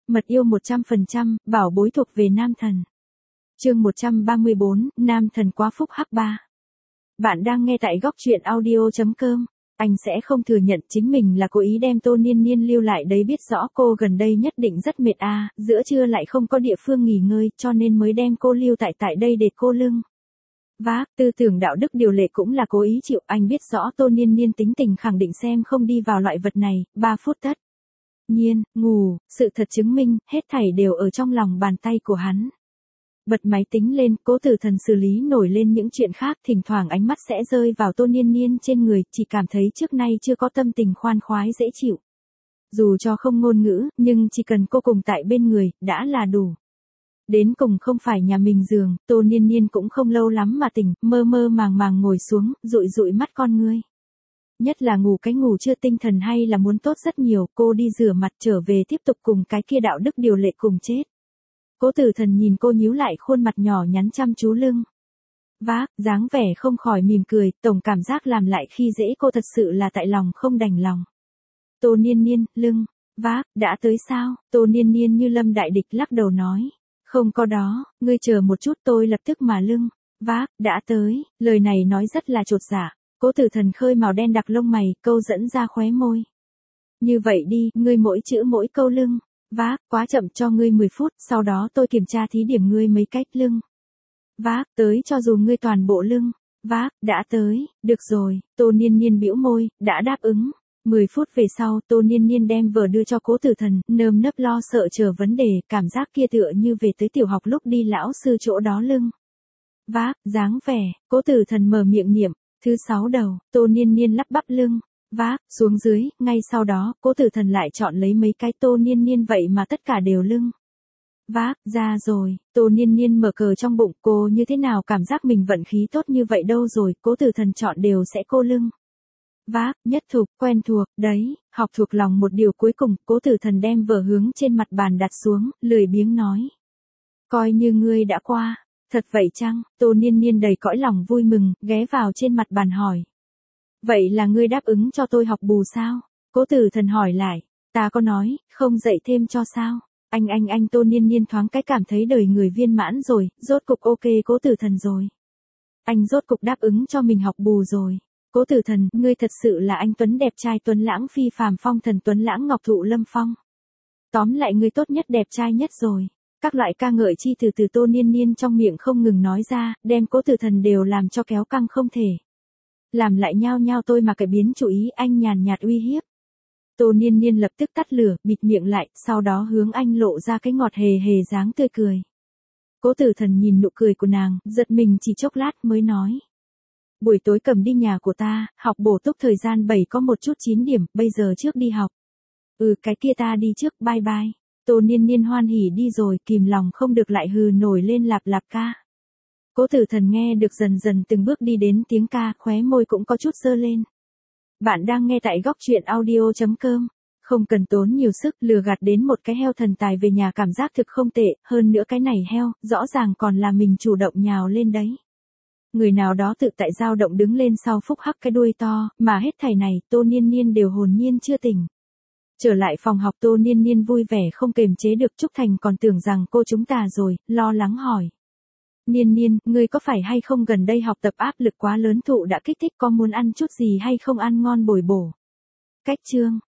Mật yêu 100%, bảo bối thuộc về nam thần. Chương 134, nam thần quá phúc hắc 3. Bạn đang nghe tại góc truyện audio.com. Anh sẽ không thừa nhận chính mình là cố ý đem Tô Niên Niên lưu lại đấy, biết rõ cô gần đây nhất định rất mệt giữa trưa lại không có địa phương nghỉ ngơi, cho nên mới đem cô lưu tại đây để cô lưng. Vác, tư tưởng đạo đức điều lệ cũng là cố ý chịu, anh biết rõ Tô Niên Niên tính tình khẳng định xem không đi vào loại vật này, 3 phút tất nhiên, ngủ, sự thật chứng minh, hết thảy đều ở trong lòng bàn tay của hắn. Bật máy tính lên, Cố Tử Thần xử lý nổi lên những chuyện khác, thỉnh thoảng ánh mắt sẽ rơi vào Tô Niên Niên trên người, chỉ cảm thấy trước nay chưa có tâm tình khoan khoái dễ chịu. Dù cho không ngôn ngữ, nhưng chỉ cần cô cùng tại bên người, đã là đủ. Đến cùng không phải nhà mình giường, Tô Niên Niên cũng không lâu lắm mà tỉnh, mơ mơ màng màng ngồi xuống, dụi dụi mắt con ngươi. Nhất là ngủ cái ngủ chưa tinh thần hay là muốn tốt rất nhiều, cô đi rửa mặt trở về tiếp tục cùng cái kia đạo đức điều lệ cùng chết. Cố Tử Thần nhìn cô nhíu lại khuôn mặt nhỏ nhắn chăm chú lưng. Vác, dáng vẻ không khỏi mỉm cười, tổng cảm giác làm lại khi dễ cô thật sự là tại lòng không đành lòng. Tô Niên Niên, lưng. Vác, đã tới sao? Tô Niên Niên như lâm đại địch lắc đầu nói. Không có đó, ngươi chờ một chút, tôi lập tức mà lưng. Vác, đã tới, lời này nói rất là chột dạ. Cố Tử Thần khơi màu đen đặc lông mày, câu dẫn ra khóe môi. Như vậy đi, ngươi mỗi chữ mỗi câu lưng. Vác, quá chậm, cho ngươi 10 phút, sau đó tôi kiểm tra thí điểm ngươi mấy cách lưng. Vác, tới cho dù ngươi toàn bộ lưng. Vác, đã tới, được rồi, Tô Niên Niên bĩu môi, đã đáp ứng. 10 phút về sau, Tô Niên Niên đem vở đưa cho Cố Tử Thần, nơm nớp lo sợ chờ vấn đề, cảm giác kia tựa như về tới tiểu học lúc đi lão sư chỗ đó lưng. Vác, dáng vẻ, Cố Tử Thần mở miệng niệm, thứ 6 đầu, Tô Niên Niên lắp bắp lưng. Vác, xuống dưới, ngay sau đó, Cố Tử Thần lại chọn lấy mấy cái Tô Niên Niên vậy mà tất cả đều lưng. Vác, ra rồi, Tô Niên Niên mở cờ trong bụng, cô như thế nào cảm giác mình vận khí tốt như vậy đâu rồi, Cố Tử Thần chọn đều sẽ cô lưng. Vác, nhất thục, quen thuộc, đấy, học thuộc lòng một điều cuối cùng, Cố Tử Thần đem vở hướng trên mặt bàn đặt xuống, lười biếng nói. Coi như ngươi đã qua, thật vậy chăng? Tô Niên Niên đầy cõi lòng vui mừng, ghé vào trên mặt bàn hỏi. Vậy là ngươi đáp ứng cho tôi học bù sao? Cố Tử Thần hỏi lại, ta có nói, không dạy thêm cho sao? Anh Tô Niên Niên thoáng cái cảm thấy đời người viên mãn rồi, rốt cục ok Cố Tử Thần rồi. Anh rốt cục đáp ứng cho mình học bù rồi. Cố Tử Thần, ngươi thật sự là anh tuấn đẹp trai tuấn lãng phi phàm phong thần tuấn lãng ngọc thụ lâm phong. Tóm lại ngươi tốt nhất đẹp trai nhất rồi. Các loại ca ngợi chi từ Tô Niên Niên trong miệng không ngừng nói ra, đem Cố Tử Thần đều làm cho kéo căng không thể. Làm lại nhao nhao tôi mà cái biến chủ ý, anh nhàn nhạt uy hiếp. Tô Niên Niên lập tức tắt lửa, bịt miệng lại, sau đó hướng anh lộ ra cái ngọt hề hề dáng tươi cười. Cố Tử Thần nhìn nụ cười của nàng, giật mình chỉ chốc lát mới nói. Buổi tối cầm đi nhà của ta, học bổ túc thời gian 7 có một chút 9 điểm, bây giờ trước đi học. Cái kia ta đi trước, bye bye. Tô Niên Niên hoan hỉ đi rồi, kìm lòng không được lại hừ nổi lên lạp lạp ca. Cố Tử Thần nghe được dần dần từng bước đi đến tiếng ca, khóe môi cũng có chút dơ lên. Bạn đang nghe tại góc truyện audio.com. Không cần tốn nhiều sức, lừa gạt đến một cái heo thần tài về nhà cảm giác thực không tệ, hơn nữa cái này heo, rõ ràng còn là mình chủ động nhào lên đấy. Người nào đó tự tại dao động đứng lên sau phúc hắc cái đuôi to, mà hết thảy này, Tô Niên Niên đều hồn nhiên chưa tỉnh. Trở lại phòng học, Tô Niên Niên vui vẻ không kềm chế được, Trúc Thành còn tưởng rằng cô chúng ta rồi, lo lắng hỏi. Niên Niên, ngươi có phải hay không gần đây học tập áp lực quá lớn thụ đã kích thích, có muốn ăn chút gì hay không, ăn ngon bồi bổ? Cách chương,